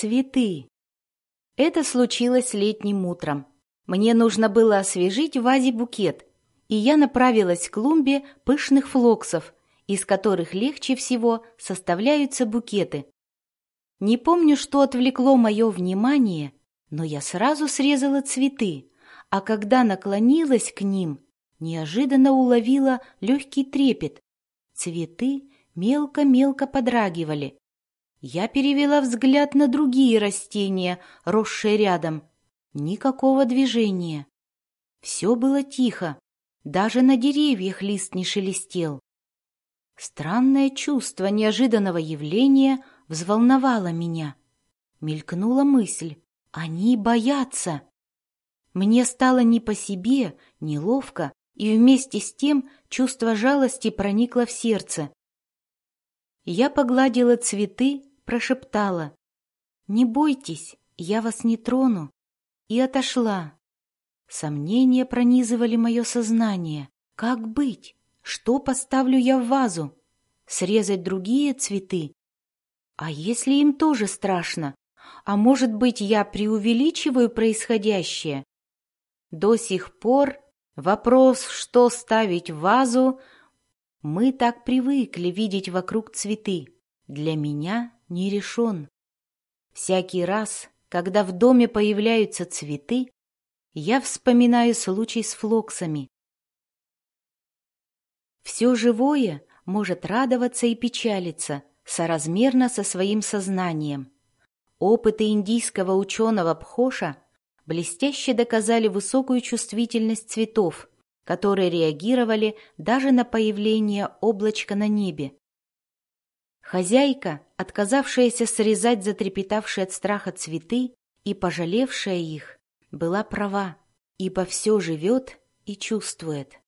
Цветы. Это случилось летним утром. Мне нужно было освежить в вазе букет, и я направилась к клумбе пышных флоксов, из которых легче всего составляются букеты. Не помню, что отвлекло мое внимание, но я сразу срезала цветы, а когда наклонилась к ним, неожиданно уловила легкий трепет. Цветы мелко-мелко подрагивали. Я перевела взгляд на другие растения, росшие рядом. Никакого движения. Все было тихо, даже на деревьях лист не шелестел. Странное чувство неожиданного явления взволновало меня. Мелькнула мысль: они боятся. Мне стало не по себе, неловко, и вместе с тем чувство жалости проникло в сердце. Я погладила цветы, прошептала: «Не бойтесь, я вас не трону», и отошла. Сомнения пронизывали мое сознание. Как быть? Что поставлю я в вазу? Срезать другие цветы? А если им тоже страшно? А может быть, я преувеличиваю происходящее? До сих пор вопрос, что ставить в вазу, мы так привыкли видеть вокруг цветы, для меня не решен. Всякий раз, когда в доме появляются цветы, я вспоминаю случай с флоксами. Все живое может радоваться и печалиться соразмерно со своим сознанием. Опыты индийского ученого Бхоша блестяще доказали высокую чувствительность цветов, которые реагировали даже на появление облачка на небе. Хозяйка, отказавшаяся срезать затрепетавшие от страха цветы и пожалевшая их, была права, ибо все живет и чувствует.